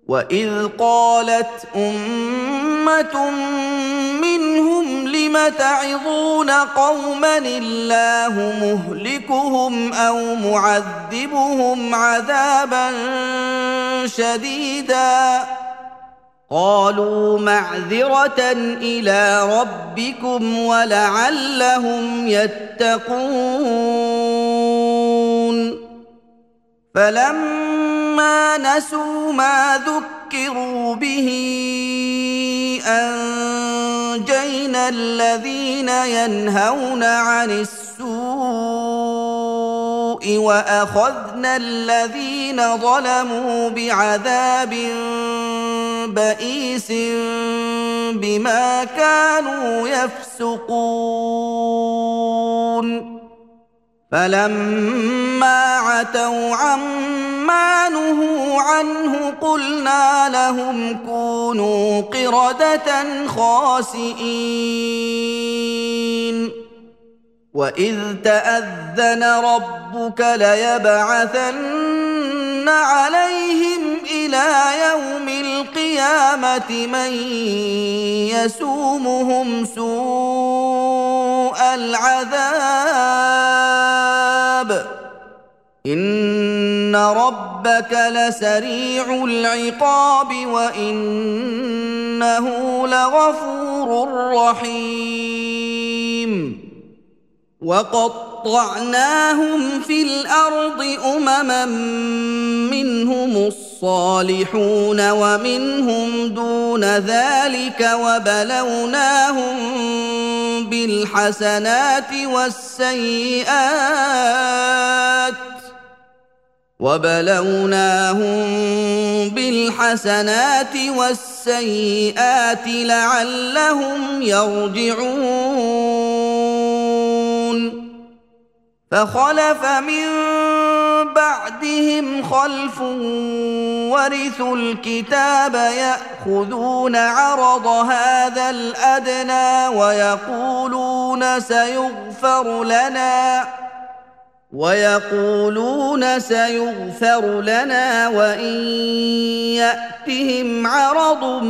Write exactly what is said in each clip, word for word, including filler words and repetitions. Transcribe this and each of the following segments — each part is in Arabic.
وإذ قالت أمة منهم لم تعظون قوما الله مهلكهم أو معذبهم عذابا شديدا قالوا معذرة إلى ربكم ولعلهم يتقون فلما نسوا ما ذكروا به أنجينا الذين ينهون عن السوء وأخذنا الذين ظلموا بعذاب بئيس بما كانوا يفسقون فلما عتوا عما نهوا عنه قلنا لهم كونوا قردة خاسئين وإذ تأذن ربك ليبعثن عليهم إلى يوم القيامة من يسومهم سوء العذاب إن ربك لسريع العقاب وإنه لغفور رحيم وقطعناهم في الأرض أمما منهم الصالحون ومنهم دون ذلك وبلوناهم بالحسنات والسيئات وبلوناهم بالحسنات والسيئات لعلهم يرجعون فخلف من بعدهم خلف ورثوا الكتاب يأخذون عرض هذا الأدنى ويقولون سيغفر لنا ويقولون سيغفر لنا وإن يأتهم عرض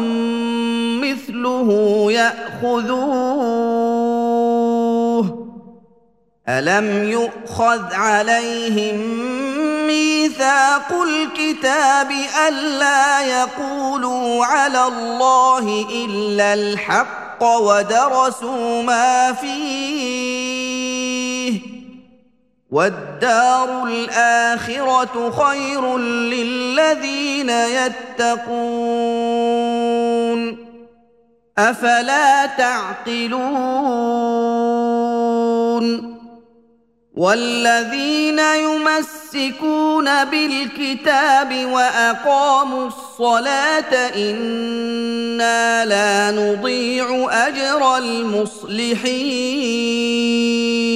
مثله يأخذوه ألم يؤخذ عليهم ميثاق الكتاب ألا يقولوا على الله إلا الحق ودرسوا ما فيه والدار الآخرة خير للذين يتقون أفلا تعقلون والذين يمسكون بالكتاب وأقاموا الصلاة إنا لا نضيع أجر المصلحين